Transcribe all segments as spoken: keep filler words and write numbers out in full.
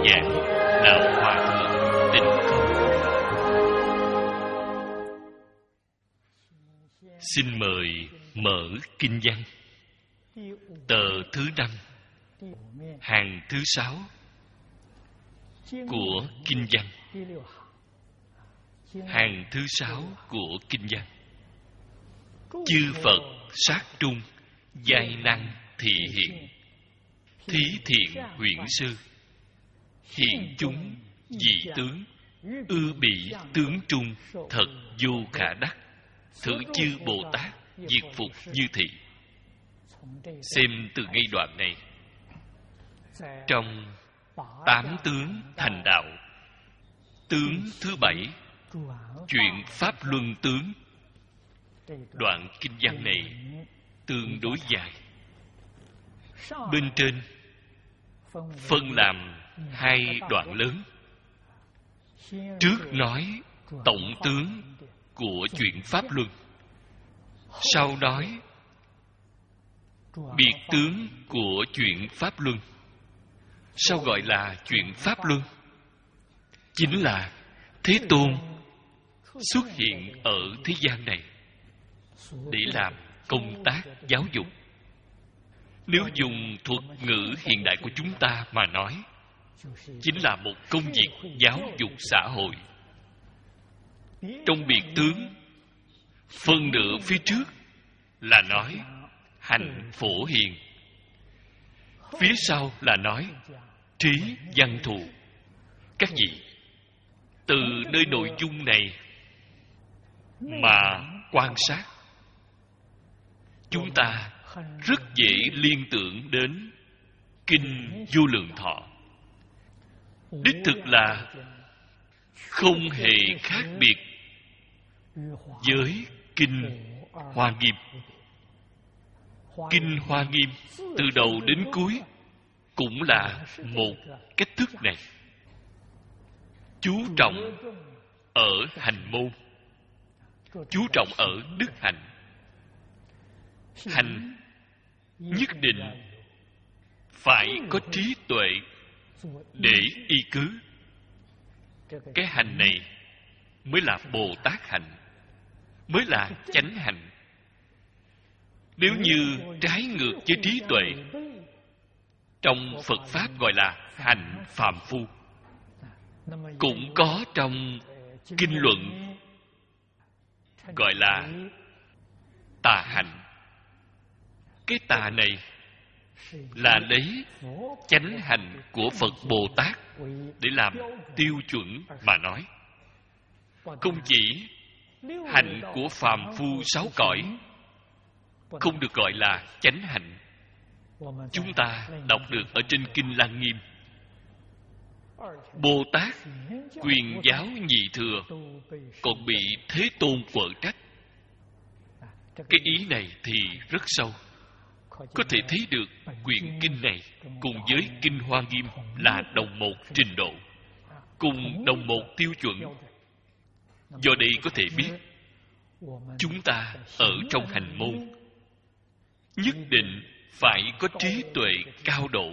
giảng Lão Hòa Thượng Tịnh Không. Xin mời mở kinh văn, tờ thứ năm, hàng thứ sáu của kinh văn. Hàng thứ sáu của kinh văn. Chư Phật sát trung, giai năng thị hiện. Thí thiện huyễn sư, hiện chúng dị tướng. Ư bị tướng trung, thật vô khả đắc. Thử chư Bồ Tát, diệt phục như thị. Xem từ ngay đoạn này, trong tám tướng thành đạo, tướng thứ bảy, chuyện Pháp Luân tướng. Đoạn kinh văn này tương đối dài. Bên trên phân làm hai đoạn lớn. Trước nói tổng tướng của chuyện Pháp Luân, sau nói biệt tướng của chuyện Pháp Luân. Sao gọi là chuyện Pháp Luân? Chính là Thế Tôn xuất hiện ở thế gian này để làm công tác giáo dục. Nếu dùng thuật ngữ hiện đại của chúng ta mà nói, chính là một công việc giáo dục xã hội. Trong biệt tướng, phân nửa phía trước là nói hành phổ hiền, phía sau là nói trí văn thù. Các vị từ nơi nội dung này mà quan sát, chúng ta rất dễ liên tưởng đến kinh Vô Lượng Thọ. Đích thực là không hề khác biệt với kinh Hoa Nghiêm. Kinh Hoa Nghiêm từ đầu đến cuối cũng là một cách thức này, chú trọng ở hành môn, chú trọng ở đức hạnh. Hành nhất định phải có trí tuệ để y cứ. Cái hành này mới là Bồ Tát hạnh, mới là chánh hạnh. Nếu như trái ngược với trí tuệ, trong Phật Pháp gọi là hành phàm phu. Cũng có trong kinh luận gọi là tà hạnh. Cái tà này là lấy chánh hạnh của Phật Bồ Tát để làm tiêu chuẩn mà nói. Không chỉ hạnh của phàm phu sáu cõi không được gọi là chánh hạnh. Chúng ta đọc được ở trên kinh Lăng Nghiêm, Bồ Tát quyền giáo nhị thừa còn bị Thế Tôn quở trách. Cái ý này thì rất sâu. Có thể thấy được quyển kinh này cùng với kinh Hoa Nghiêm là đồng một trình độ, cùng đồng một tiêu chuẩn. Do đây có thể biết, chúng ta ở trong hành môn nhất định phải có trí tuệ cao độ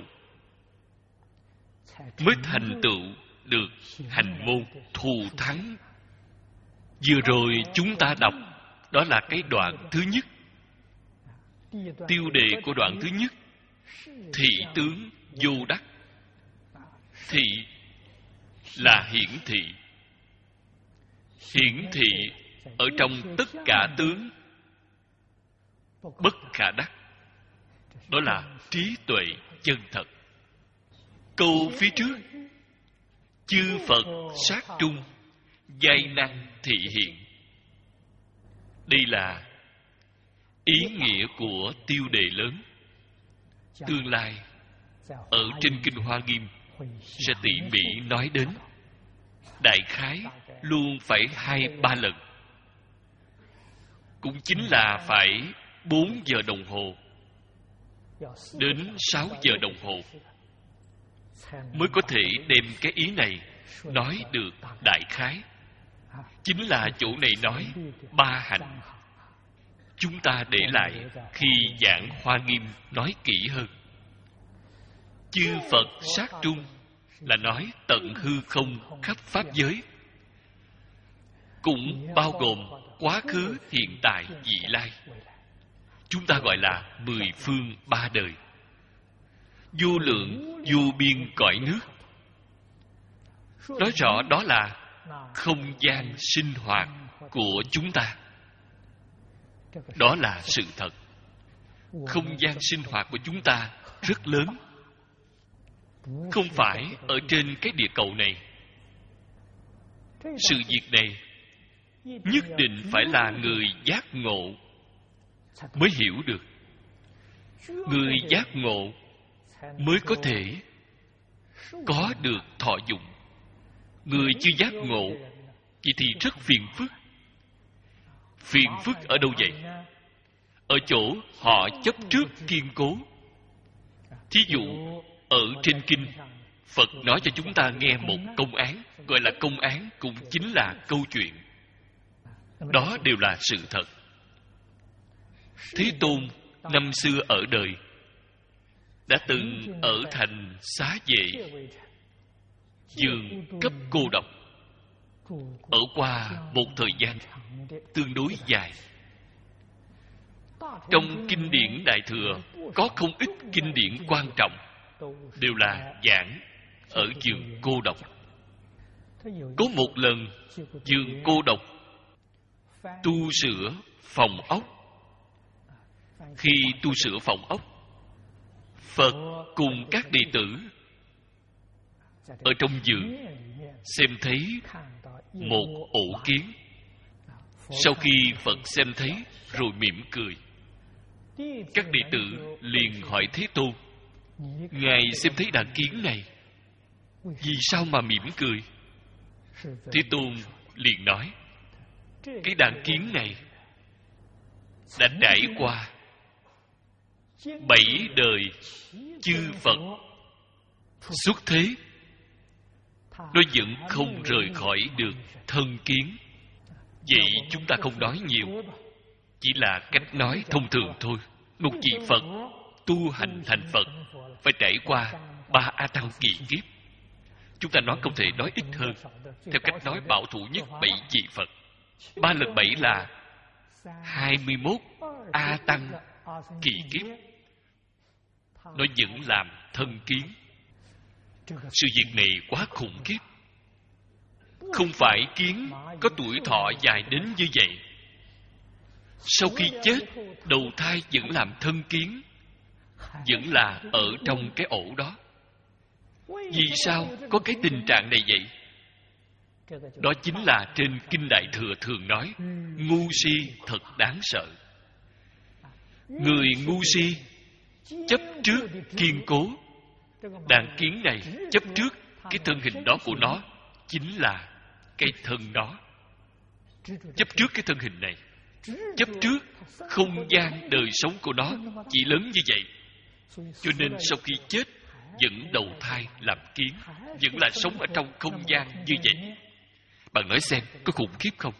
mới thành tựu được hành môn thù thắng. Vừa rồi chúng ta đọc, đó là cái đoạn thứ nhất. Tiêu đề của đoạn thứ nhất, thị tướng vô đắc. Thị là hiển thị. Hiển thị ở trong tất cả tướng bất khả đắc. Đó là trí tuệ chân thật. Câu phía trước, chư Phật sát trung, giai năng thị hiện. Đây là ý nghĩa của tiêu đề lớn. Tương lai ở trên kinh Hoa Nghiêm sẽ tỉ mỉ nói đến. Đại khái luôn phải hai ba lần, cũng chính là phải bốn giờ đồng hồ đến sáu giờ đồng hồ mới có thể đem cái ý này nói được đại khái. Chính là chỗ này nói ba hạnh. Chúng ta để lại khi giảng Hoa Nghiêm nói kỹ hơn. Chư Phật sát trung, là nói tận hư không khắp pháp giới, cũng bao gồm quá khứ, hiện tại, vị lai. Chúng ta gọi là mười phương ba đời, vô lượng vô biên cõi nước. Nói rõ đó là không gian sinh hoạt của chúng ta. Đó là sự thật. Không gian sinh hoạt của chúng ta rất lớn, không phải ở trên cái địa cầu này. Sự việc này nhất định phải là người giác ngộ mới hiểu được. Người giác ngộ mới có thể có được thọ dụng. Người chưa giác ngộ vậy thì rất phiền phức. Phiền phức ở đâu vậy? Ở chỗ họ chấp trước kiên cố. Thí dụ ở trên kinh, Phật nói cho chúng ta nghe một công án, gọi là công án cũng chính là câu chuyện. Đó đều là sự thật. Thế Tôn năm xưa ở đời đã từng ở thành Xá Vệ, giường cấp cô độc, ở qua một thời gian tương đối dài. Trong kinh điển Đại Thừa có không ít kinh điển quan trọng đều là giảng ở giường cô độc. Có một lần giường cô độc tu sửa phòng ốc. Khi tu sửa phòng ốc, Phật cùng các đệ tử ở trong giường xem thấy một ổ kiến. Sau khi Phật xem thấy rồi mỉm cười, các đệ tử liền hỏi Thế Tôn: Ngài xem thấy đàn kiến này, vì sao mà mỉm cười? Thế Tôn liền nói: Cái đàn kiến này đã trải qua bảy đời chư Phật xuất thế, nó vẫn không rời khỏi được thân kiến. Vậy chúng ta không nói nhiều, chỉ là cách nói thông thường thôi. Một vị Phật tu hành thành Phật phải trải qua ba A Tăng kỳ kiếp. Chúng ta nói không thể nói ít hơn. Theo cách nói bảo thủ nhất, bảy vị Phật. Ba lần bảy là hai mươi mốt A Tăng kỳ kiếp. Nó vẫn làm thân kiến. Sự việc này quá khủng khiếp. Không phải kiến có tuổi thọ dài đến như vậy, sau khi chết đầu thai vẫn làm thân kiến, vẫn là ở trong cái ổ đó. Vì sao có cái tình trạng này vậy? Đó chính là trên Kinh Đại Thừa thường nói, ngu si thật đáng sợ. Người ngu si chấp trước kiên cố. Đàn kiến này chấp trước cái thân hình đó của nó chính là cái thân đó. Chấp trước cái thân hình này, chấp trước không gian đời sống của nó chỉ lớn như vậy, cho nên sau khi chết vẫn đầu thai làm kiến, vẫn là sống ở trong không gian như vậy. Bạn nói xem có khủng khiếp không?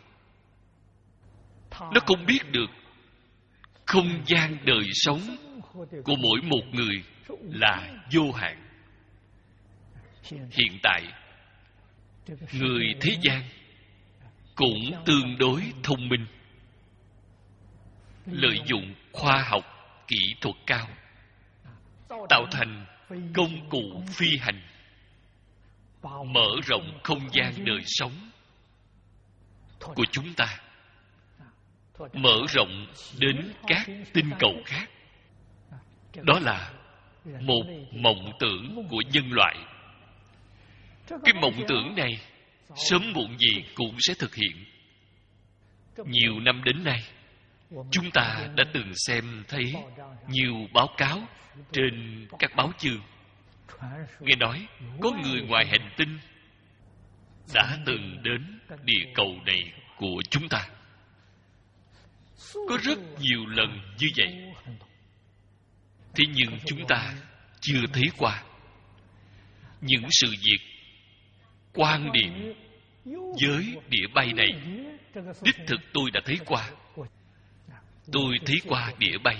Nó không biết được không gian đời sống của mỗi một người là vô hạn. Hiện tại người thế gian cũng tương đối thông minh, lợi dụng khoa học kỹ thuật cao, tạo thành công cụ phi hành, mở rộng không gian đời sống của chúng ta, mở rộng đến các tinh cầu khác. Đó là một mộng tưởng của nhân loại. Cái mộng tưởng này sớm muộn gì cũng sẽ thực hiện. Nhiều năm đến nay, chúng ta đã từng xem thấy nhiều báo cáo trên các báo chương, nghe nói có người ngoài hành tinh đã từng đến địa cầu này của chúng ta. Có rất nhiều lần như vậy. Thế nhưng chúng ta chưa thấy qua. Những sự việc quan điểm với địa bay này, đích thực tôi đã thấy qua. Tôi thấy qua địa bay,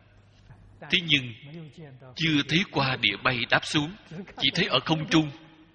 thế nhưng chưa thấy qua địa bay đáp xuống, chỉ thấy ở không trung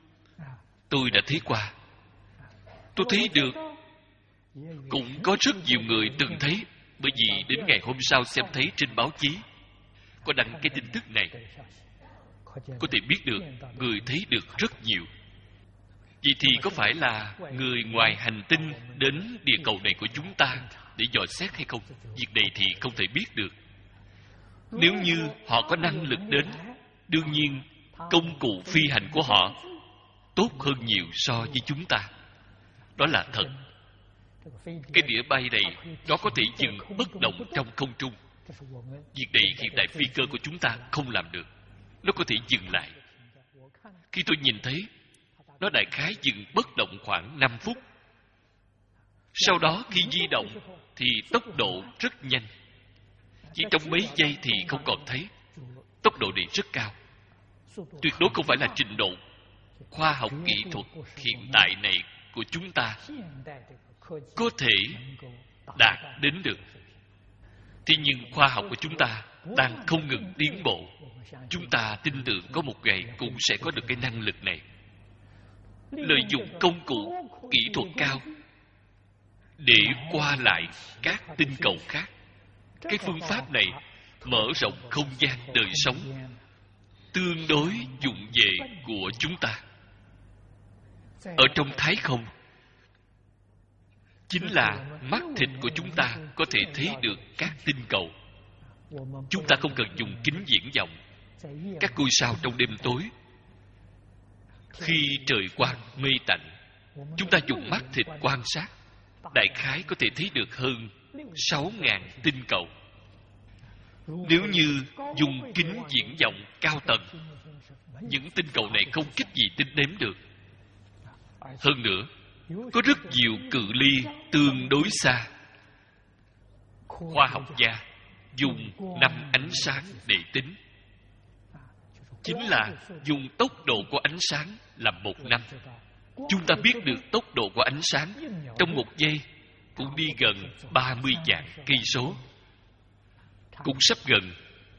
Tôi đã thấy qua. Tôi thấy được. Cũng có rất nhiều người từng thấy, bởi vì đến ngày hôm sau xem thấy trên báo chí có đăng cái tin tức này. Có thể biết được người thấy được rất nhiều. Vậy thì có phải là người ngoài hành tinh đến địa cầu này của chúng ta để dò xét hay không? Việc này thì không thể biết được. Nếu như họ có năng lực đến, đương nhiên công cụ phi hành của họ tốt hơn nhiều so với chúng ta. Đó là thật. Cái đĩa bay này, nó có thể dừng bất động trong không trung. Việc này hiện đại phi cơ của chúng ta không làm được. Nó có thể dừng lại. Khi tôi nhìn thấy, nó đại khái dừng bất động khoảng năm phút. Sau đó khi di động thì tốc độ rất nhanh. Chỉ trong mấy giây thì không còn thấy. Tốc độ này rất cao. Tuyệt đối không phải là trình độ khoa học kỹ thuật hiện đại này của chúng ta có thể đạt đến được. Thế nhưng khoa học của chúng ta đang không ngừng tiến bộ. Chúng ta tin tưởng có một ngày cũng sẽ có được cái năng lực này. Lợi dụng công cụ kỹ thuật cao để qua lại các tinh cầu khác. Cái phương pháp này mở rộng không gian đời sống tương đối dụng về của chúng ta. Ở trong thái không, chính là mắt thịt của chúng ta có thể thấy được các tinh cầu. Chúng ta không cần dùng kính viễn vọng. Các ngôi sao trong đêm tối, khi trời quang mây tạnh, chúng ta dùng mắt thịt quan sát, đại khái có thể thấy được hơn sáu ngàn tinh cầu. Nếu như dùng kính viễn vọng cao tầng, những tinh cầu này không cách gì tính đếm được. Hơn nữa, có rất nhiều cự ly tương đối xa. Khoa học gia dùng năm ánh sáng để tính. Chính là dùng tốc độ của ánh sáng là một năm. Chúng ta biết được tốc độ của ánh sáng trong một giây cũng đi gần ba mươi vạn cây số, cũng sắp gần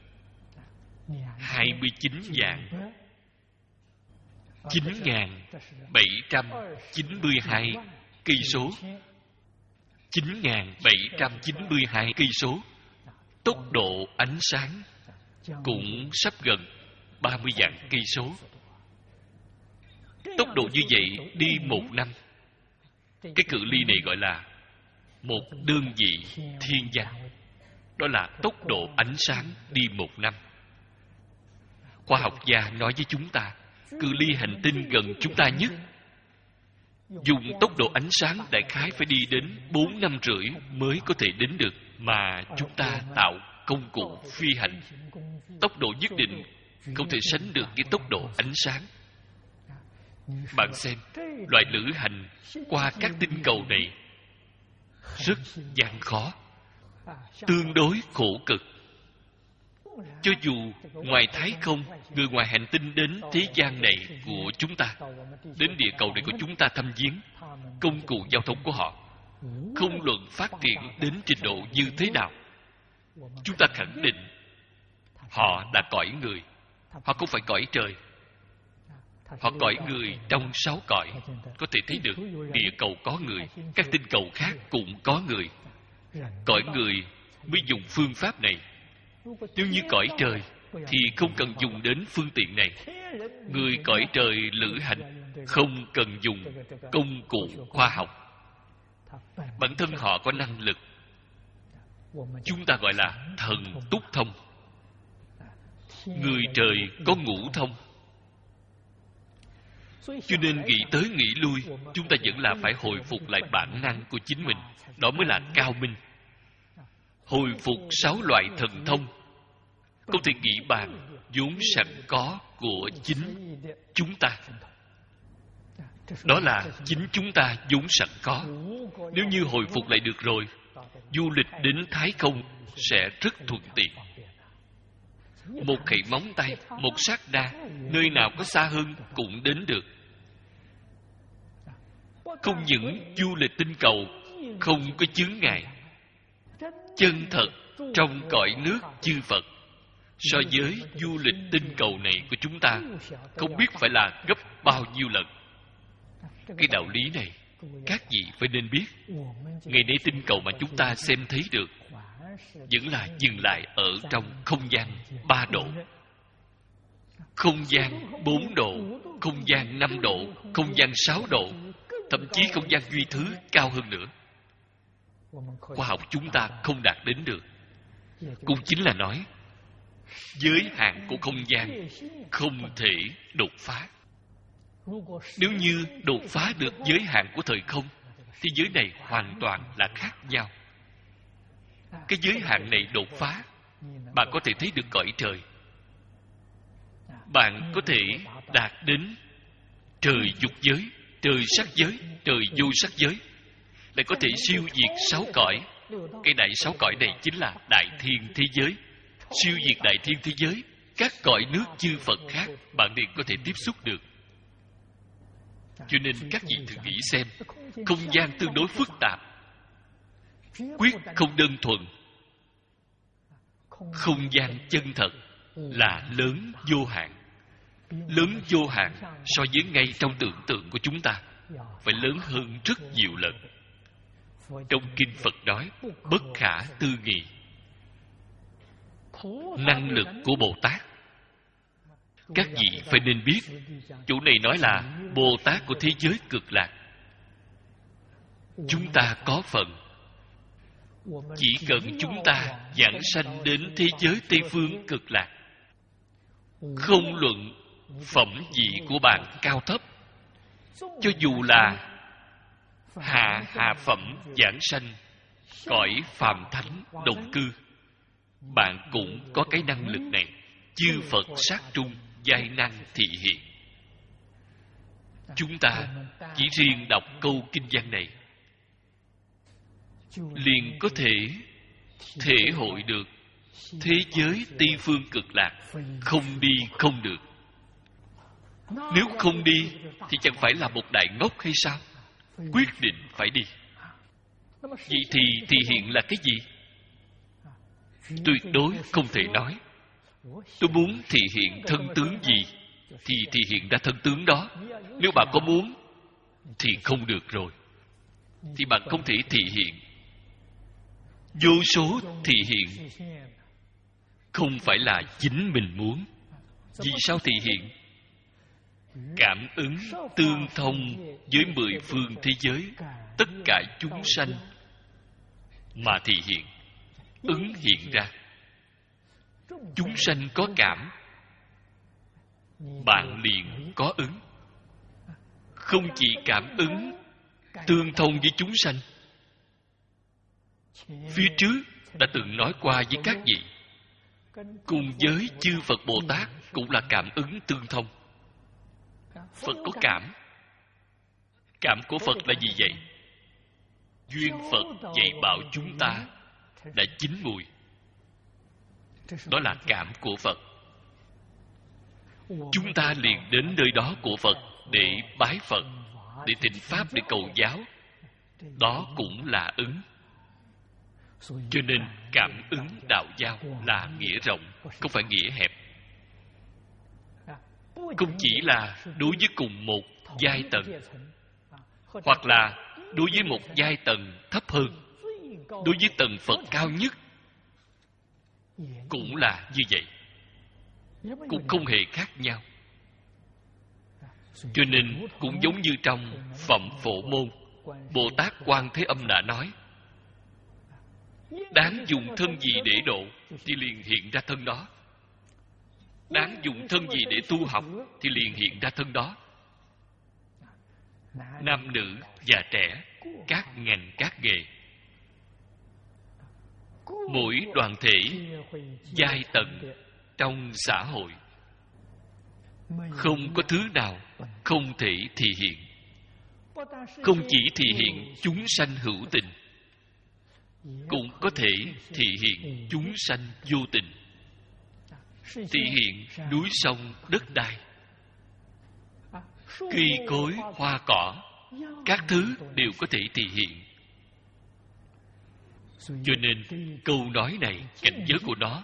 hai mươi chín vạn chín nghìn bảy trăm chín mươi hai cây số. chín nghìn bảy trăm chín mươi hai cây số. Tốc độ ánh sáng cũng sắp gần ba mươi vạn cây số. Tốc độ như vậy đi một năm. Cái cự ly này gọi là một đơn vị thiên văn. Đó là tốc độ ánh sáng đi một năm. Khoa học gia nói với chúng ta, cự ly hành tinh gần chúng ta nhất, dùng tốc độ ánh sáng đại khái phải đi đến bốn năm rưỡi mới có thể đến được. Mà chúng ta tạo công cụ phi hành, tốc độ nhất định không thể sánh được cái tốc độ ánh sáng. Bạn xem, loại lữ hành qua các tinh cầu này rất gian khó, tương đối khổ cực. Cho dù ngoài thái không, người ngoài hành tinh đến thế gian này của chúng ta, đến địa cầu này của chúng ta thăm viếng, công cụ giao thông của họ không luận phát triển đến trình độ như thế nào, chúng ta khẳng định họ đã cõi người. Họ không phải cõi trời. Họ cõi người trong sáu cõi. Có thể thấy được địa cầu có người, các tinh cầu khác cũng có người. Cõi người mới dùng phương pháp này. Nếu như cõi trời thì không cần dùng đến phương tiện này. Người cõi trời lữ hành không cần dùng công cụ khoa học. Bản thân họ có năng lực. Chúng ta gọi là thần túc thông. Người trời có ngũ thông. Cho nên nghĩ tới nghĩ lui, chúng ta vẫn là phải hồi phục lại bản năng của chính mình. Đó mới là cao minh. Hồi phục sáu loại thần thông, không thể nghĩ bàn vốn sẵn có của chính chúng ta. Đó là chính chúng ta vốn sẵn có. Nếu như hồi phục lại được rồi, du lịch đến thái không sẽ rất thuận tiện. Một khẩy móng tay, một sát na, nơi nào có xa hơn cũng đến được. Không những du lịch tinh cầu không có chướng ngại, chân thật trong cõi nước chư Phật, so với du lịch tinh cầu này của chúng ta không biết phải là gấp bao nhiêu lần. Cái đạo lý này các vị phải nên biết. Ngày nay tinh cầu mà chúng ta xem thấy được vẫn là dừng lại ở trong không gian ba độ, không gian bốn độ, không gian năm độ, không gian sáu độ, thậm chí không gian duy thứ cao hơn nữa. Khoa học chúng ta không đạt đến được. Cũng chính là nói giới hạn của không gian không thể đột phá. Nếu như đột phá được giới hạn của thời không, thì giới này hoàn toàn là khác nhau. Cái giới hạn này đột phá, bạn có thể thấy được cõi trời. Bạn có thể đạt đến trời dục giới, trời sắc giới, trời vô sắc giới, lại có thể siêu diệt sáu cõi. Cái đại sáu cõi này chính là đại thiên thế giới. Siêu diệt đại thiên thế giới, các cõi nước chư Phật khác bạn liền có thể tiếp xúc được. Cho nên các vị thử nghĩ xem, không gian tương đối phức tạp, quyết không đơn thuần. Không gian chân thật là lớn vô hạn. Lớn vô hạn so với ngay trong tưởng tượng của chúng ta phải lớn hơn rất nhiều lần. Trong kinh Phật nói bất khả tư nghị. Năng lực của Bồ Tát, các vị phải nên biết. Chỗ này nói là Bồ Tát của thế giới cực lạc. Chúng ta có phần. Chỉ cần chúng ta giảng sanh đến thế giới Tây Phương cực lạc, không luận phẩm vị của bạn cao thấp, cho dù là hạ hạ phẩm giảng sanh cõi phàm thánh đồng cư, bạn cũng có cái năng lực này. Chư Phật sát trung, giai năng thị hiện. Chúng ta chỉ riêng đọc câu kinh văn này liền có thể thể hội được thế giới Tây Phương cực lạc không đi không được. Nếu không đi thì chẳng phải là một đại ngốc hay sao? Quyết định phải đi. Vậy thì thị hiện là cái gì? Tuyệt đối không thể nói tôi muốn thị hiện thân tướng gì thì thị hiện ra thân tướng đó. Nếu bạn có muốn thì không được rồi. Thì bạn không thể thị hiện. Vô số thị hiện không phải là chính mình muốn. Vì sao thị hiện? Cảm ứng tương thông với mười phương thế giới, tất cả chúng sanh mà thị hiện, ứng hiện ra. Chúng sanh có cảm, bạn liền có ứng. Không chỉ cảm ứng tương thông với chúng sanh, phía trước đã từng nói qua với các vị, cùng với chư Phật Bồ Tát cũng là cảm ứng tương thông. Phật có cảm. Cảm của Phật là gì vậy? Duyên Phật dạy bảo chúng ta đã chín mùi. Đó là cảm của Phật. Chúng ta liền đến nơi đó của Phật để bái Phật, để thỉnh Pháp, để cầu giáo. Đó cũng là ứng. Cho nên cảm ứng đạo giao là nghĩa rộng, không phải nghĩa hẹp. Không chỉ là đối với cùng một giai tầng, hoặc là đối với một giai tầng thấp hơn, đối với tầng Phật cao nhất cũng là như vậy, cũng không hề khác nhau. Cho nên cũng giống như trong Phẩm Phổ Môn, Bồ Tát Quan Thế Âm đã nói, đáng dùng thân gì để độ thì liền hiện ra thân đó. Đáng dùng thân gì để tu học thì liền hiện ra thân đó. Nam nữ già trẻ, các ngành các nghề, mỗi đoàn thể giai tầng trong xã hội, không có thứ nào không thể thị hiện. Không chỉ thị hiện chúng sanh hữu tình, cũng có thể thị hiện chúng sanh vô tình, thị hiện núi sông đất đai, cây cối hoa cỏ, các thứ đều có thể thị hiện. Cho nên câu nói này, cảnh giới của nó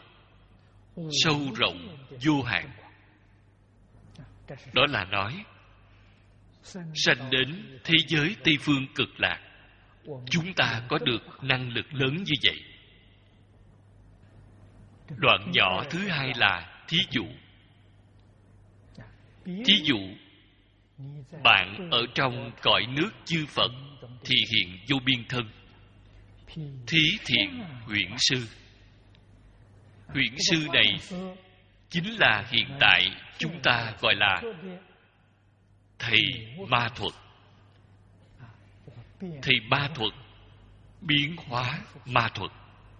sâu rộng vô hạn. Đó là nói sanh đến thế giới Tây Phương Cực Lạc. Chúng ta có được năng lực lớn như vậy. Đoạn nhỏ thứ hai là thí dụ. Thí dụ, bạn ở trong cõi nước chư Phật thì hiện vô biên thân. Thí thiện huyễn sư. Huyễn sư này chính là hiện tại chúng ta gọi là thầy ma thuật. Thầy ma thuật, biến hóa ma thuật.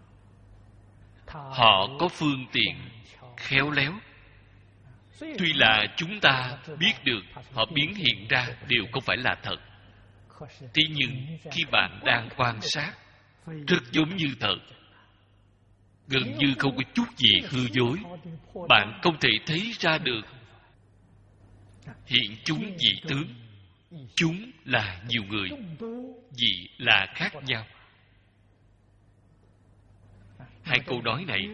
Họ có phương tiện khéo léo. Tuy là chúng ta biết được họ biến hiện ra đều không phải là thật, thế nhưng khi bạn đang quan sát, rất giống như thật, gần như không có chút gì hư dối. Bạn không thể thấy ra được hiện chúng dị tướng. Chúng là nhiều người, dị là khác nhau. Hai câu nói này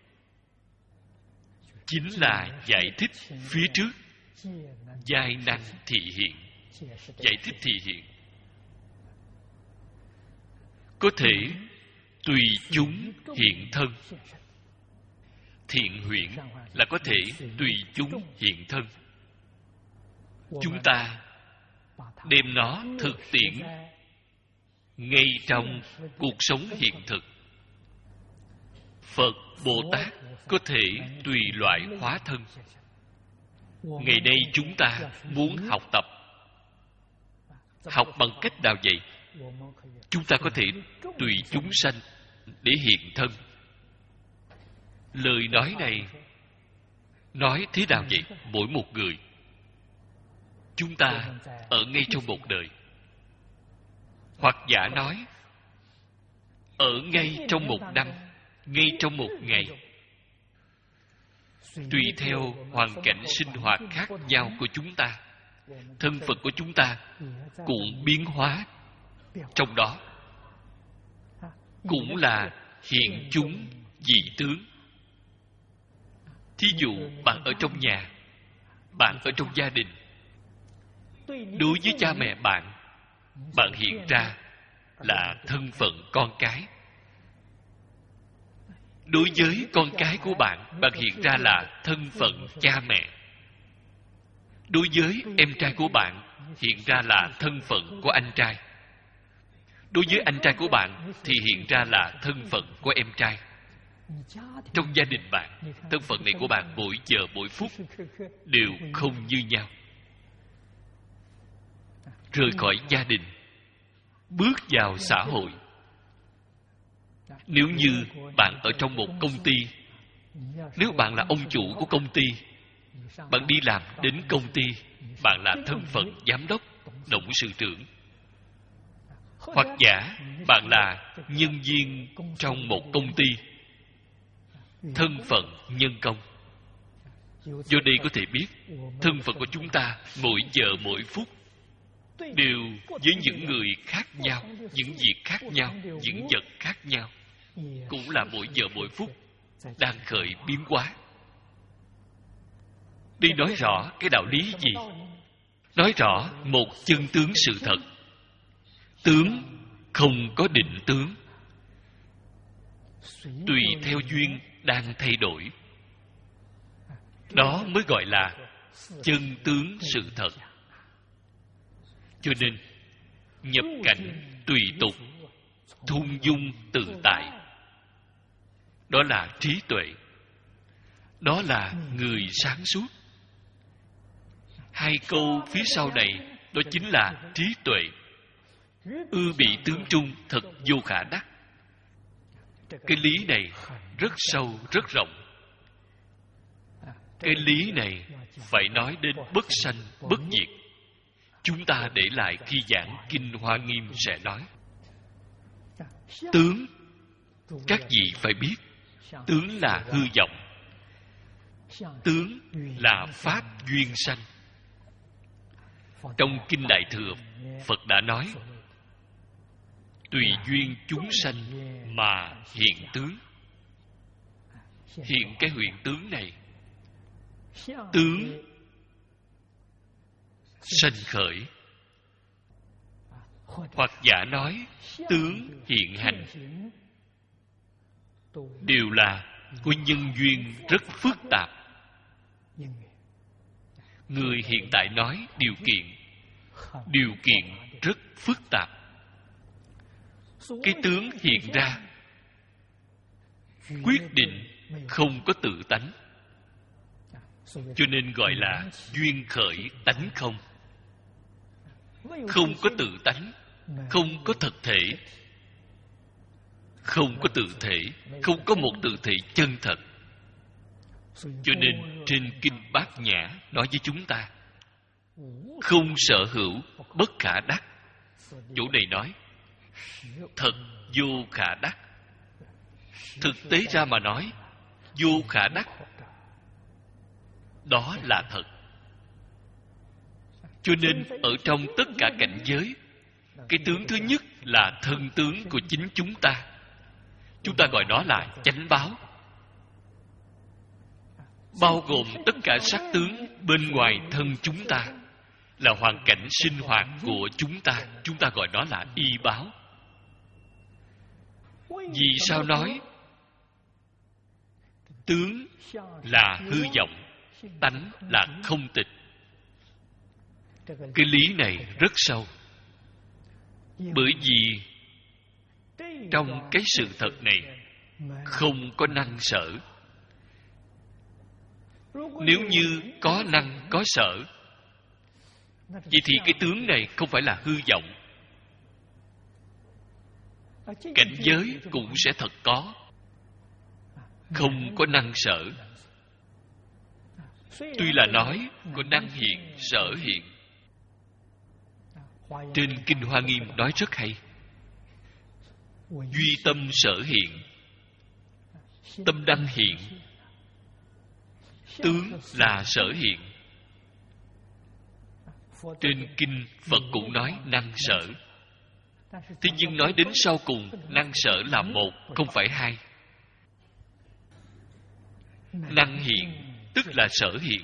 chính là giải thích phía trước giai năng thị hiện. Giải thích thị hiện có thể tùy chúng hiện thân. Thiện huyễn là có thể tùy chúng hiện thân. Chúng ta đem nó thực tiễn ngay trong cuộc sống hiện thực. Phật, Bồ Tát có thể tùy loại hóa thân. Ngày nay chúng ta muốn học tập. Học bằng cách nào vậy? Chúng ta có thể tùy chúng sanh để hiện thân. Lời nói này nói thế nào vậy? Mỗi một người, chúng ta ở ngay trong một đời. Hoặc giả nói, ở ngay trong một năm, ngay trong một ngày. Tùy theo hoàn cảnh sinh hoạt khác nhau của chúng ta, thân phận của chúng ta cũng biến hóa trong đó. Cũng là hiện chúng dị tướng. Thí dụ bạn ở trong nhà, bạn ở trong gia đình, đối với cha mẹ bạn, bạn hiện ra là thân phận con cái. Đối với con cái của bạn, bạn hiện ra là thân phận cha mẹ. Đối với em trai của bạn, hiện ra là thân phận của anh trai. Đối với anh trai của bạn thì hiện ra là thân phận của em trai. Trong gia đình bạn, thân phận này của bạn mỗi giờ mỗi phút đều không như nhau. Rời khỏi gia đình, bước vào xã hội. Nếu như bạn ở trong một công ty, nếu bạn là ông chủ của công ty, bạn đi làm đến công ty, bạn là thân phận giám đốc,董sự trưởng. Hoặc giả bạn là nhân viên trong một công ty, thân phận nhân công. Do đây có thể biết thân phận của chúng ta mỗi giờ mỗi phút đều với những người khác nhau, những việc khác nhau, những vật khác nhau, cũng là mỗi giờ mỗi phút đang khởi biến hóa. Đây nói rõ cái đạo lý gì? Nói rõ một chân tướng sự thật. Tướng không có định tướng, tùy theo duyên đang thay đổi. Đó mới gọi là chân tướng sự thật. Cho nên nhập cảnh tùy tục, thung dung tự tại, đó là trí tuệ, đó là người sáng suốt. Hai câu phía sau này đó chính là trí tuệ. Ư bị tướng trung thật vô khả đắc. Cái lý này rất sâu, rất rộng. Cái lý này phải nói đến bất sanh, bất diệt. Chúng ta để lại khi giảng Kinh Hoa Nghiêm sẽ nói. Tướng, các vị phải biết, tướng là hư vọng. Tướng là pháp duyên sanh. Trong Kinh Đại Thừa, Phật đã nói, tùy duyên chúng sanh mà hiện tướng. Hiện cái hiện tướng này, tướng sanh khởi hoặc giả nói tướng hiện hành đều là có nhân duyên rất phức tạp. Người hiện tại nói điều kiện, điều kiện rất phức tạp. Cái tướng hiện ra quyết định không có tự tánh, cho nên gọi là duyên khởi tánh không. Không có tự tánh, không có thực thể, không có tự thể, không có một tự thể chân thật. Cho nên trên Kinh Bát Nhã nói với chúng ta không sở hữu bất khả đắc. Chỗ này nói thật vô khả đắc. Thực tế ra mà nói, vô khả đắc đó là thật. Cho nên ở trong tất cả cảnh giới, cái tướng thứ nhất là thân tướng của chính chúng ta. Chúng ta gọi nó là chánh báo, bao gồm tất cả sắc tướng bên ngoài thân chúng ta, là hoàn cảnh sinh hoạt của chúng ta. Chúng ta gọi nó là y báo. Vì sao nói tướng là hư vọng, tánh là không tịch? Cái lý này rất sâu. Bởi vì trong cái sự thật này không có năng sở. Nếu như có năng có sở, vậy thì cái tướng này không phải là hư vọng. Cảnh giới cũng sẽ thật có, không có năng sở. Tuy là nói có năng hiện, sở hiện. Trên Kinh Hoa Nghiêm nói rất hay. Duy tâm sở hiện, tâm đăng hiện. Tướng là sở hiện. Trên Kinh Phật cũng nói năng sở. Thế nhưng nói đến sau cùng, năng sở là một, không phải hai. Năng hiện tức là sở hiện,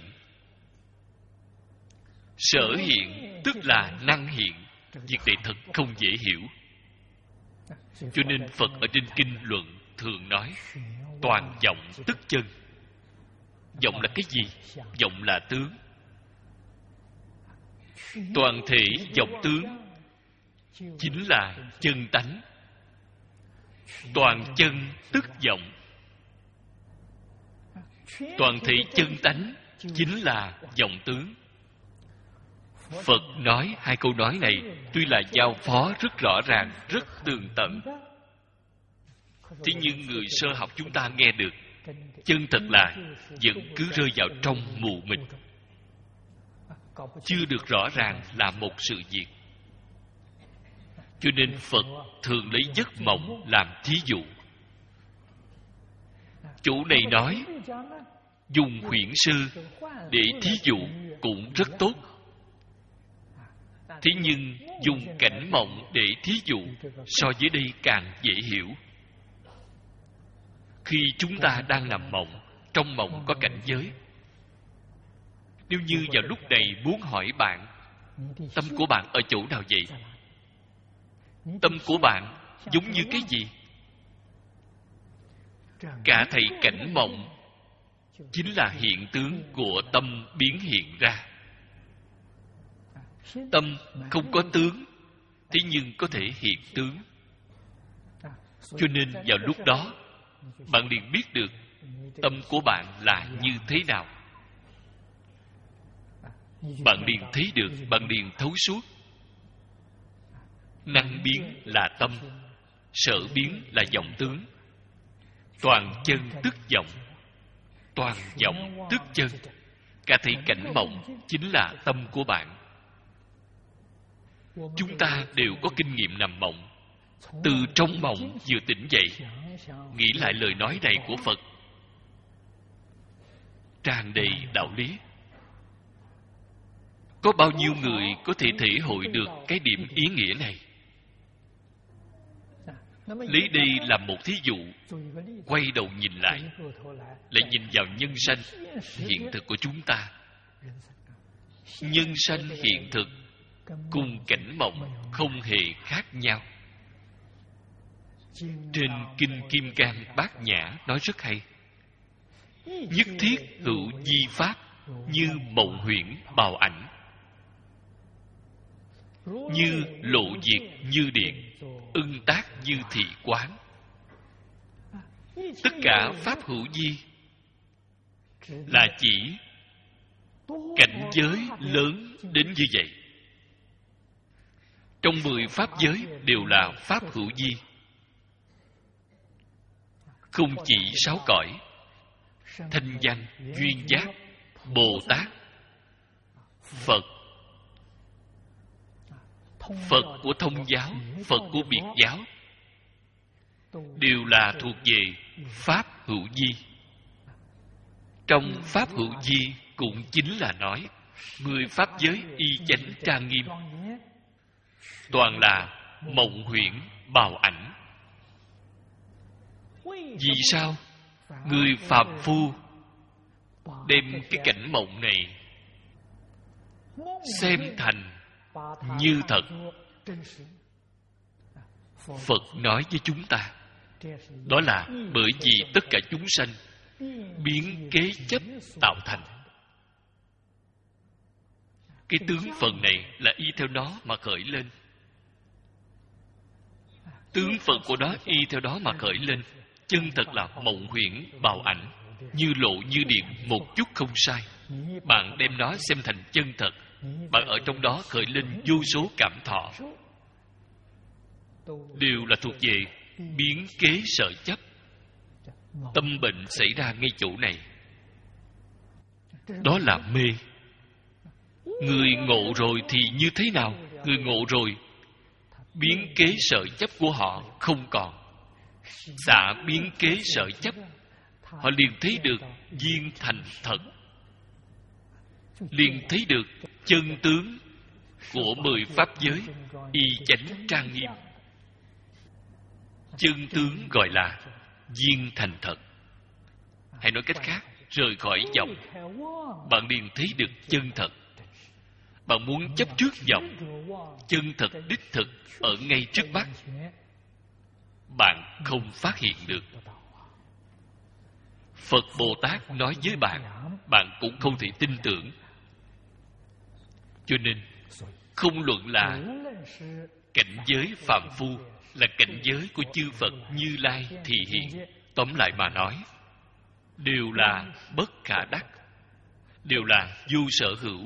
sở hiện tức là năng hiện. Việc này thật không dễ hiểu. Cho nên Phật ở trên Kinh Luận thường nói toàn vọng tức chân. Vọng là cái gì? Vọng là tướng. Toàn thể vọng tướng chính là chân tánh. Toàn chân tức vọng. Toàn thể chân tánh chính là vọng tướng. Phật nói hai câu nói này tuy là giao phó rất rõ ràng, rất tường tận, thế nhưng người sơ học chúng ta nghe được, chân thật là vẫn cứ rơi vào trong mù mịt, chưa được rõ ràng là một sự việc. Cho nên Phật thường lấy giấc mộng làm thí dụ. Chủ này nói dùng huyễn sư để thí dụ cũng rất tốt. Thế nhưng dùng cảnh mộng để thí dụ so với đây càng dễ hiểu. Khi chúng ta đang nằm mộng, trong mộng có cảnh giới. Nếu như vào lúc này muốn hỏi bạn, tâm của bạn ở chỗ nào vậy? Tâm của bạn giống như cái gì? Cả thảy cảnh mộng chính là hiện tướng của tâm biến hiện ra. Tâm không có tướng, thế nhưng có thể hiện tướng. Cho nên vào lúc đó, bạn liền biết được tâm của bạn là như thế nào. Bạn liền thấy được, bạn liền thấu suốt. Năng biến là tâm, sở biến là vọng tướng. Toàn chân tức vọng, toàn vọng tức chân. Cả thảy cảnh mộng chính là tâm của bạn. Chúng ta đều có kinh nghiệm nằm mộng. Từ trong mộng vừa tỉnh dậy, nghĩ lại lời nói này của Phật, tràn đầy đạo lý. Có bao nhiêu người có thể thể hội được cái điểm ý nghĩa này? Lấy đây làm một thí dụ, quay đầu nhìn lại, lại nhìn vào nhân sanh hiện thực của chúng ta. Nhân sanh hiện thực cùng cảnh mộng không hề khác nhau. Trên Kinh Kim Cang Bát Nhã nói rất hay: nhất thiết hữu di pháp, như mộng huyễn bào ảnh, như lộ diệt như điện, ưng tác như thị quán. Tất cả pháp hữu di là chỉ cảnh giới lớn đến như vậy. Trong mười pháp giới đều là pháp hữu di, không chỉ sáu cõi: thanh văn, duyên giác, Bồ Tát, Phật. Phật của thông giáo, Phật của biệt giáo đều là thuộc về pháp hữu di. Trong pháp hữu di cũng chính là nói mười pháp giới y chánh trang nghiêm, toàn là mộng huyễn bào ảnh. Vì sao người phàm phu đem cái cảnh mộng này xem thành như thật? Phật nói với chúng ta, đó là bởi vì tất cả chúng sanh biến kế chấp tạo thành. Cái tướng phận này là y theo nó mà khởi lên. Tướng phận của nó y theo đó mà khởi lên. Chân thật là mộng huyễn bào ảnh, như lộ như điện, một chút không sai. Bạn đem nó xem thành chân thật, bạn ở trong đó khởi lên vô số cảm thọ, đều là thuộc về biến kế sở chấp. Tâm bệnh xảy ra ngay chỗ này, đó là mê. Người ngộ rồi thì như thế nào? Người ngộ rồi, biến kế sở chấp của họ không còn. Xả biến kế sở chấp, họ liền thấy được viên thành thật, liền thấy được chân tướng của mười pháp giới y chánh trang nghiêm. Chân tướng gọi là viên thành thật. Hay nói cách khác, rời khỏi vọng, bạn liền thấy được chân thật. Bạn muốn chấp trước vọng, chân thật đích thực ở ngay trước mắt, bạn không phát hiện được. Phật Bồ Tát nói với bạn, bạn cũng không thể tin tưởng. Cho nên không luận là cảnh giới phàm phu, là cảnh giới của chư Phật Như Lai Thị Hiện, tóm lại mà nói, đều là bất khả đắc, đều là vô sở hữu.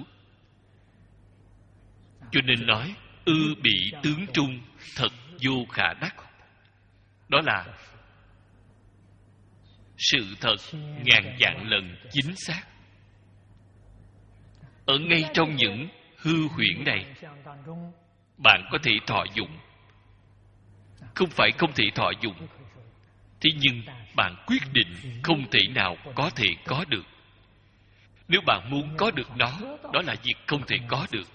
Cho nên nói ư bị tướng trung, thật vô khả đắc. Đó là sự thật ngàn vạn lần chính xác. Ở ngay trong những hư huyễn này, bạn có thể thọ dụng. Không phải không thể thọ dụng, thế nhưng bạn quyết định không thể nào có thể có được. Nếu bạn muốn có được nó, đó là việc không thể có được.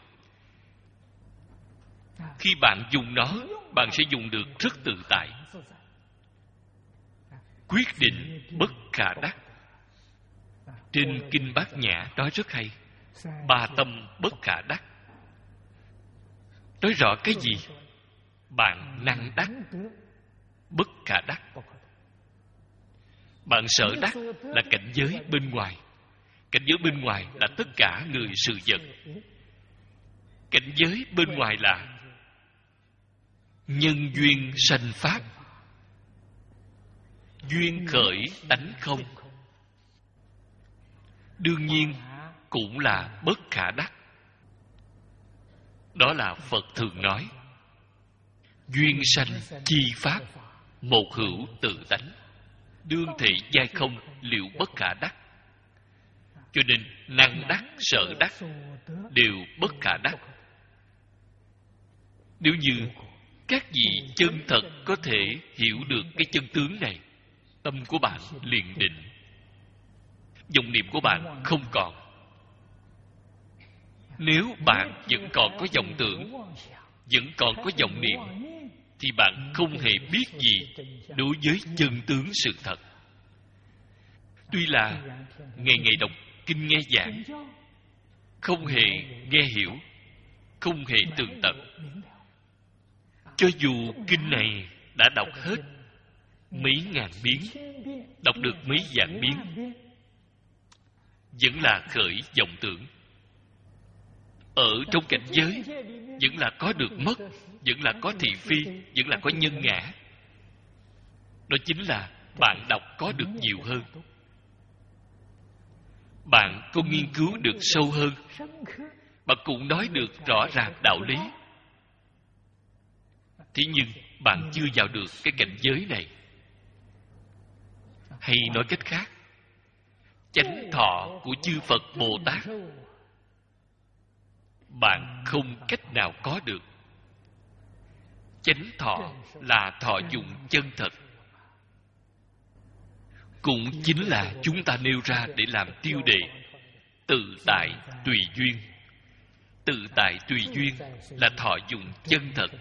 Khi bạn dùng nó, bạn sẽ dùng được rất tự tại. Quyết định bất khả đắc. Trên Kinh Bát Nhã nói rất hay: ba tâm bất khả đắc. Nói rõ cái gì? Bạn năng đắc, bất khả đắc. Bạn sở đắc là cảnh giới bên ngoài. Cảnh giới bên ngoài là tất cả người sự vật. Cảnh giới bên ngoài là nhân duyên sanh pháp, duyên khởi tánh không. Đương nhiên cũng là bất khả đắc. Đó là Phật thường nói: duyên sanh chi pháp, một hữu tự tánh. Đương thị giai không, liệu bất khả đắc. Cho nên năng đắc, sở đắc đều bất khả đắc. Nếu như các vị chân thật có thể hiểu được cái chân tướng này, tâm của bạn liền định, vọng niệm của bạn không còn. Nếu bạn vẫn còn có vọng tưởng, vẫn còn có vọng niệm, thì bạn không hề biết gì đối với chân tướng sự thật. Tuy là ngày ngày đọc kinh nghe giảng, không hề nghe hiểu, không hề tường tận. Cho dù kinh này đã đọc hết mấy ngàn biến, đọc được mấy vạn biến, vẫn là khởi vọng tưởng. Ở trong cảnh giới vẫn là có được mất, vẫn là có thị phi, vẫn là có nhân ngã. Đó chính là bạn đọc có được nhiều hơn, bạn có nghiên cứu được sâu hơn, bạn cũng nói được rõ ràng đạo lý. Thế nhưng bạn chưa vào được cái cảnh giới này. Hay nói cách khác, chánh thọ của chư Phật Bồ Tát bạn không cách nào có được. Chánh thọ là thọ dụng chân thật, cũng chính là chúng ta nêu ra để làm tiêu đề tự tại tùy duyên. Tự tại tùy duyên là thọ dụng chân thật.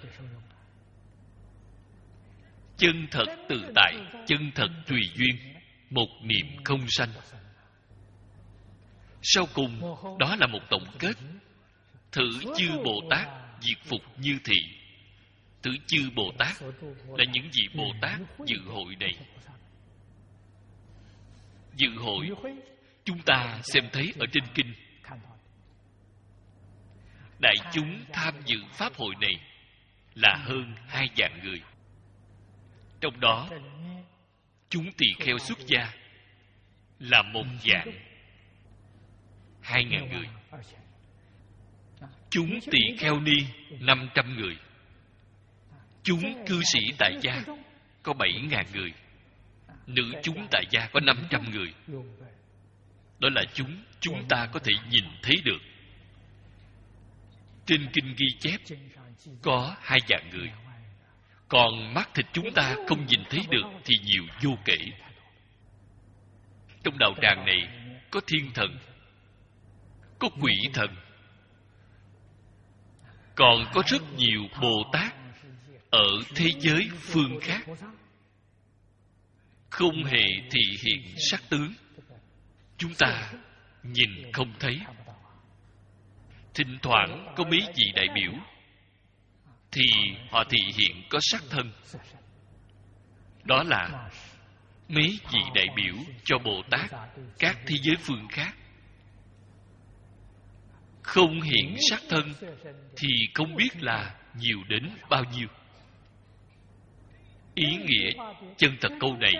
Chân thật tự tại, chân thật tùy duyên, một niệm không sanh. Sau cùng, đó là một tổng kết. Thử chư Bồ Tát diệt phục như thị. Thử chư Bồ Tát là những vị Bồ Tát dự hội này. Dự hội, chúng ta xem thấy ở trên kinh. Đại chúng tham dự pháp hội này là hơn hai vạn người. Trong đó, chúng tỳ kheo xuất gia là một vạn hai ngàn người. Chúng tỳ kheo ni năm trăm người. Chúng cư sĩ tại gia có bảy ngàn người. Nữ chúng tại gia có năm trăm người. Đó là chúng chúng ta có thể nhìn thấy được. Trên kinh ghi chép có hai vạn người, còn mắt thịt chúng ta không nhìn thấy được thì nhiều vô kể. Trong đạo tràng này có thiên thần, có quỷ thần, còn có rất nhiều Bồ Tát ở thế giới phương khác, không hề thị hiện sắc tướng, chúng ta nhìn không thấy. Thỉnh thoảng có mấy vị đại biểu thì họ thị hiện có sắc thân. Đó là mấy vị đại biểu cho Bồ Tát các thế giới phương khác. Không hiện sắc thân thì không biết là nhiều đến bao nhiêu. Ý nghĩa chân thật câu này,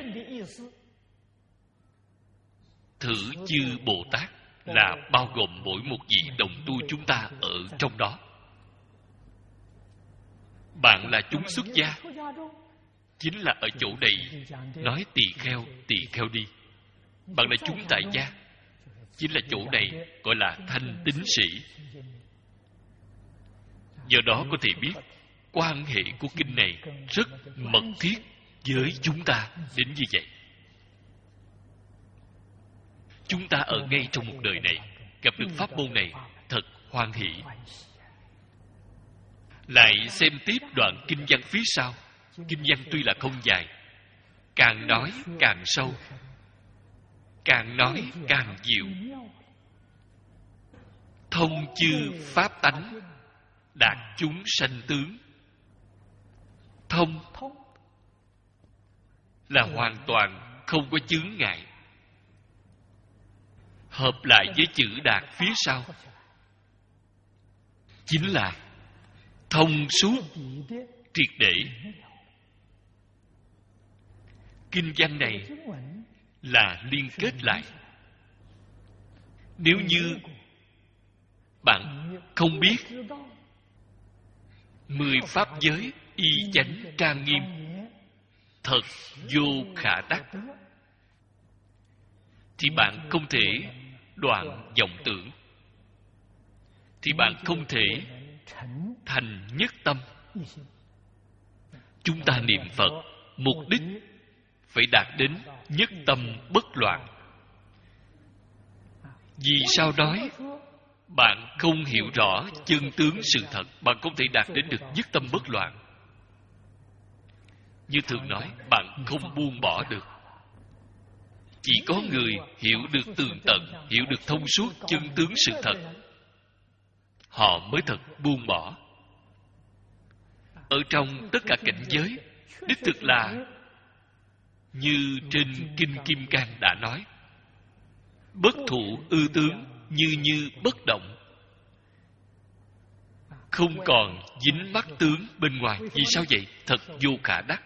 thử chư Bồ Tát là bao gồm mỗi một vị đồng tu chúng ta ở trong đó. Bạn là chúng xuất gia, chính là ở chỗ này nói tỳ kheo, tỳ kheo đi. Bạn là chúng tại gia, chính là chỗ này gọi là thanh tín sĩ. Do đó có thể biết quan hệ của kinh này rất mật thiết với chúng ta đến như vậy. Chúng ta ở ngay trong một đời này gặp được pháp môn này thật hoan hỷ. Lại xem tiếp đoạn kinh văn phía sau. Kinh văn tuy là không dài, càng nói càng sâu, càng nói càng diệu. Thông chư pháp tánh, đạt chúng sanh tướng. Thông là hoàn toàn không có chướng ngại. Hợp lại với chữ đạt phía sau chính là thông suốt, triệt để. Kinh văn này là liên kết lại. Nếu như bạn không biết mười pháp giới y chánh trang nghiêm, thật vô khả đắc, thì bạn không thể đoạn vọng tưởng, thì bạn không thể thành nhất tâm. Chúng ta niệm Phật mục đích phải đạt đến nhất tâm bất loạn. Vì sao nói bạn không hiểu rõ chân tướng sự thật, bạn không thể đạt đến được nhất tâm bất loạn? Như thường nói, bạn không buông bỏ được. Chỉ có người hiểu được tường tận, hiểu được thông suốt chân tướng sự thật, họ mới thật buông bỏ. Ở trong tất cả cảnh giới, đích thực là như trên Kinh Kim Cang đã nói, bất thụ ư tướng, như như bất động. Không còn dính mắc tướng bên ngoài. Vì sao vậy? Thật vô khả đắc.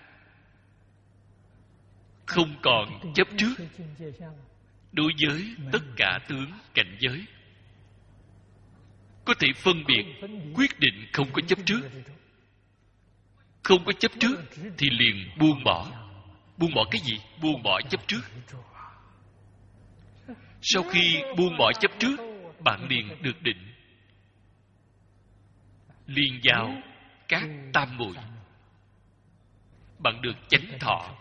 Không còn chấp trước đối với tất cả tướng cảnh giới. Có thể phân biệt, quyết định không có chấp trước. Không có chấp trước thì liền buông bỏ. Buông bỏ cái gì? Buông bỏ chấp trước. Sau khi buông bỏ chấp trước, bạn liền được định, liền vào các tam muội. Bạn được chánh thọ.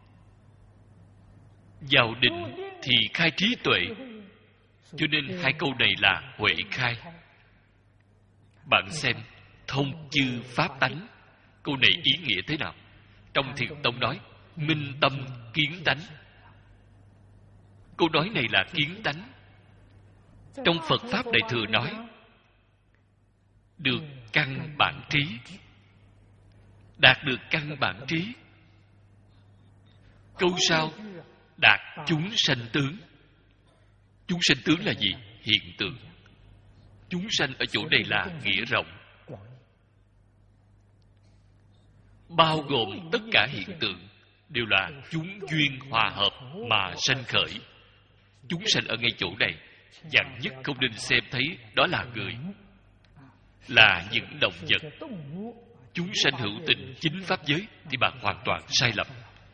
Vào định thì khai trí tuệ. Cho nên hai câu này là huệ khai. Bạn xem thông chư pháp tánh, câu này ý nghĩa thế nào? Trong Thiền Tông nói minh tâm kiến tánh. Câu nói này là kiến tánh. Trong Phật Pháp Đại Thừa nói được căn bản trí. Đạt được căn bản trí. Câu sau đạt chúng sanh tướng. Chúng sanh tướng là gì? Hiện tượng. Chúng sanh ở chỗ này là nghĩa rộng, bao gồm tất cả hiện tượng đều là chúng duyên hòa hợp mà sanh khởi. Chúng sanh ở ngay chỗ này, dạng nhất không nên xem thấy đó là người, là những động vật. Chúng sanh hữu tình chính pháp giới thì bạn hoàn toàn sai lầm.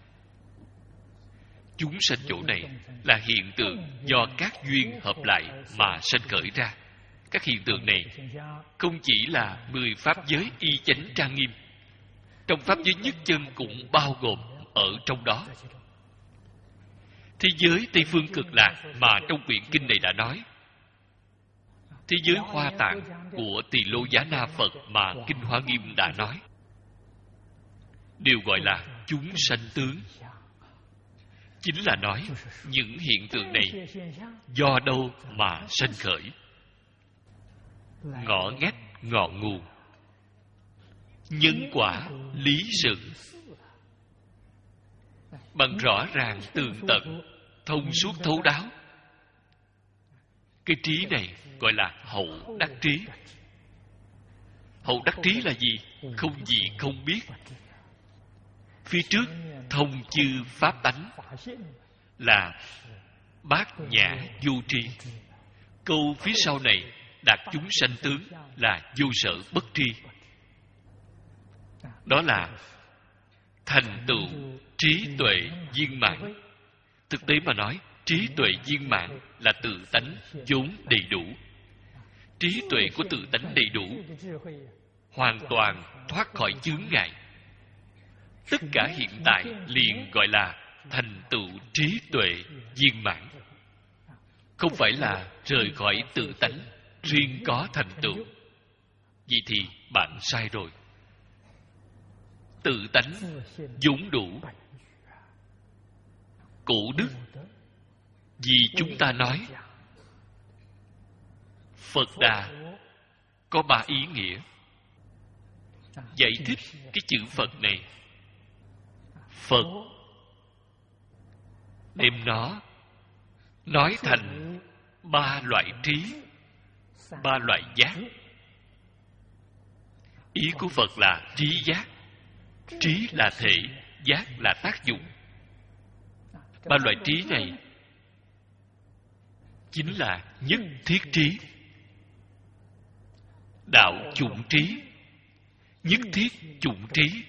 Chúng sanh chỗ này là hiện tượng do các duyên hợp lại mà sanh khởi ra. Các hiện tượng này không chỉ là mười pháp giới y chánh trang nghiêm, trong pháp giới nhất chân cũng bao gồm ở trong đó. Thế giới Tây Phương Cực Lạc mà trong quyển kinh này đã nói, thế giới Hoa Tạng của Tỳ Lô Giá Na Phật mà Kinh Hoa Nghiêm đã nói, đều gọi là chúng sanh tướng. Chính là nói những hiện tượng này do đâu mà sanh khởi. Ngõ ngách ngọn nguồn, nhân quả lý sự, bằng rõ ràng tường tận, thông suốt thấu đáo. Cái trí này gọi là hậu đắc trí. Hậu đắc trí là gì? Không gì không biết. Phía trước thông chư pháp tánh là bát nhã vô tri. Câu phía sau này đạt chúng sanh tướng là vô sở bất tri. Đó là thành tựu trí tuệ viên mãn. Thực tế mà nói, trí tuệ viên mãn là tự tánh vốn đầy đủ. Trí tuệ của tự tánh đầy đủ, hoàn toàn thoát khỏi chướng ngại. Tất cả hiện tại liền gọi là thành tựu trí tuệ viên mãn. Không phải là rời khỏi tự tánh, riêng có thành tựu. Vậy thì bạn sai rồi. Tự tánh vốn đủ. Cổ đức vì chúng ta nói Phật Đà có ba ý nghĩa. Giải thích cái chữ Phật này, Phật đem nó nói thành ba loại trí, ba loại giác. Ý của Phật là trí giác. Trí là thể, giác là tác dụng. Ba loại trí này chính là nhất thiết trí, đạo chủng trí, nhất thiết chủng trí.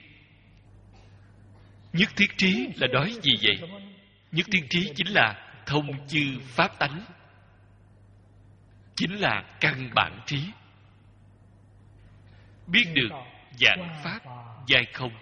Nhất thiết trí là nói gì vậy? Nhất thiết trí chính là thông chư pháp tánh, chính là căn bản trí. Biết được vạn pháp giai không,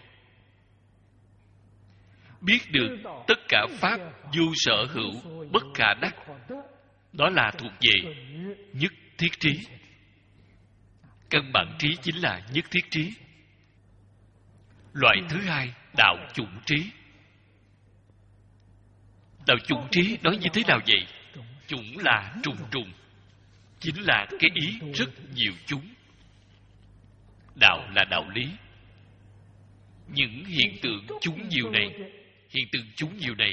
biết được tất cả pháp vô sở hữu bất khả đắc, đó là thuộc về nhất thiết trí. Căn bản trí chính là nhất thiết trí. Loại thứ hai, đạo chủng trí. Đạo chủng trí nói như thế nào vậy? Chủng là trùng trùng. chính là cái ý rất nhiều chúng. Đạo là đạo lý. Những hiện tượng chúng nhiều này, hiện tượng chúng nhiều này,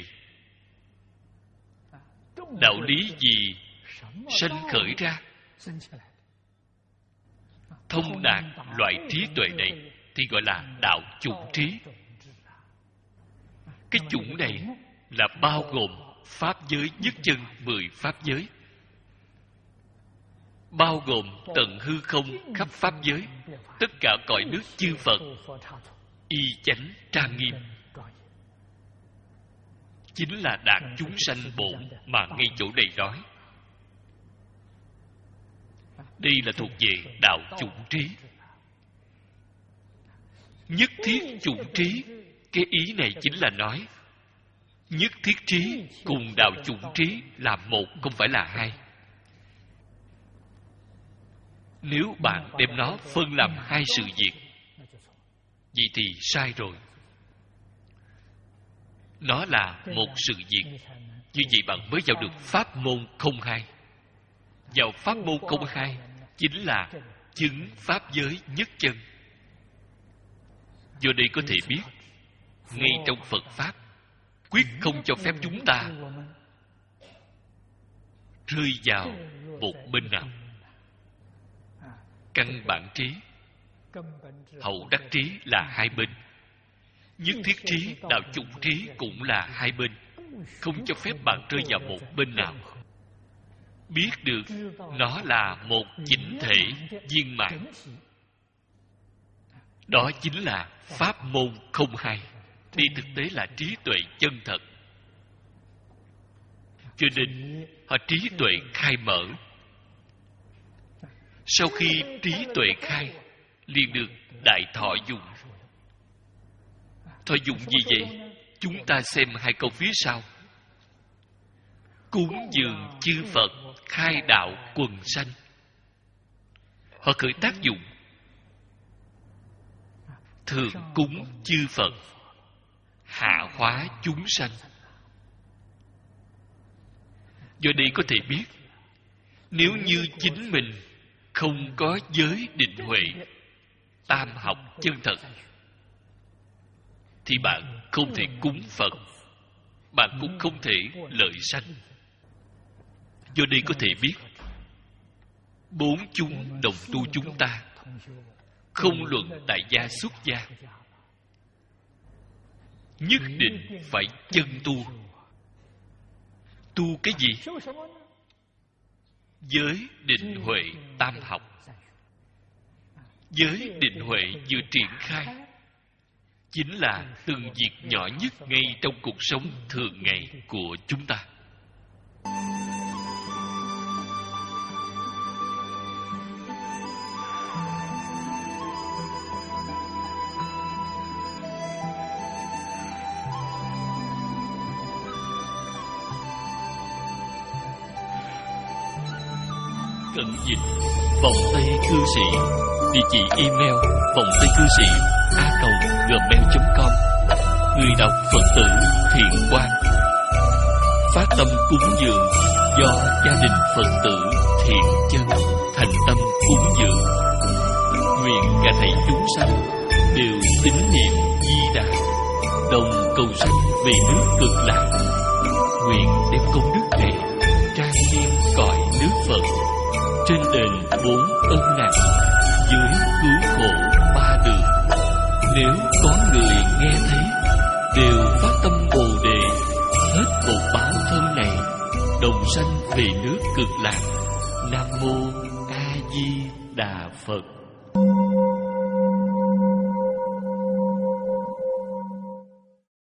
đạo lý gì sanh khởi ra? Thông đạt loại trí tuệ này thì gọi là đạo chủng trí. Cái chủng này là bao gồm pháp giới nhất chân mười pháp giới, bao gồm tận hư không khắp pháp giới, tất cả cõi nước chư Phật, y chánh trang nghiêm, chính là đạt chúng sanh bổn mà ngay chỗ này nói. Đây là thuộc về đạo chủng trí. Nhất thiết chủng trí, cái ý này chính là nói nhất thiết trí cùng đạo chủng trí là một, không phải là hai. Nếu bạn đem nó phân làm hai sự việc, vậy thì sai rồi. Nó là một sự việc. Như vậy bạn mới vào được pháp môn không hai. Vào pháp môn không hai chính là chứng pháp giới nhất chân. Do đây có thể biết, ngay trong Phật Pháp quyết không cho phép chúng ta rơi vào một bên nào. Căn bản trí, hậu đắc trí là hai bên. Nhất thiết trí, đạo chủng trí cũng là hai bên. Không cho phép bạn rơi vào một bên nào. Biết được nó là một chỉnh thể viên mãn, đó chính là pháp môn không hai. Đi thực tế là trí tuệ chân thật. Cho nên họ trí tuệ khai mở. Sau khi trí tuệ khai, liền được đại thọ dụng. Thọ dụng gì vậy? Chúng ta xem hai câu phía sau. Cúng dường chư Phật, khai đạo quần sanh. Họ khởi tác dụng thượng cúng chư Phật, hạ hóa chúng sanh. Do đây có thể biết, nếu như chính mình không có giới định huệ, tam học chân thật, thì bạn không thể cúng Phật, bạn cũng không thể lợi sanh. Do đây có thể biết, bốn chúng đồng tu chúng ta, không luận tại gia xuất gia, nhất định phải chân tu. Tu cái gì? Giới định huệ tam học. Giới định huệ vừa triển khai, chính là từng việc nhỏ nhất ngay trong cuộc sống thường ngày của chúng ta. Cận dịch vòng Tây Cư Sĩ. Địa chỉ email vòng Tây Cư Sĩ a còng gmail chấm com. Người đọc Phật tử Thiện Quang. Phát tâm cúng dường do gia đình Phật tử Thiện Chân thành tâm cúng dường. Nguyện cả thảy chúng sanh đều tín niệm Di Đà, đồng cầu sanh về nước Cực Lạc. Nguyện đem công đức này trang nghiêm cõi nước Phật, trên đền bốn ân nặng, dưới cứu khổ ba đường. Nếu có người nghe thấy, đều phát tâm Bồ Đề, hết một báo thân này, đồng sanh về nước Cực Lạc. Nam mô A Di Đà Phật.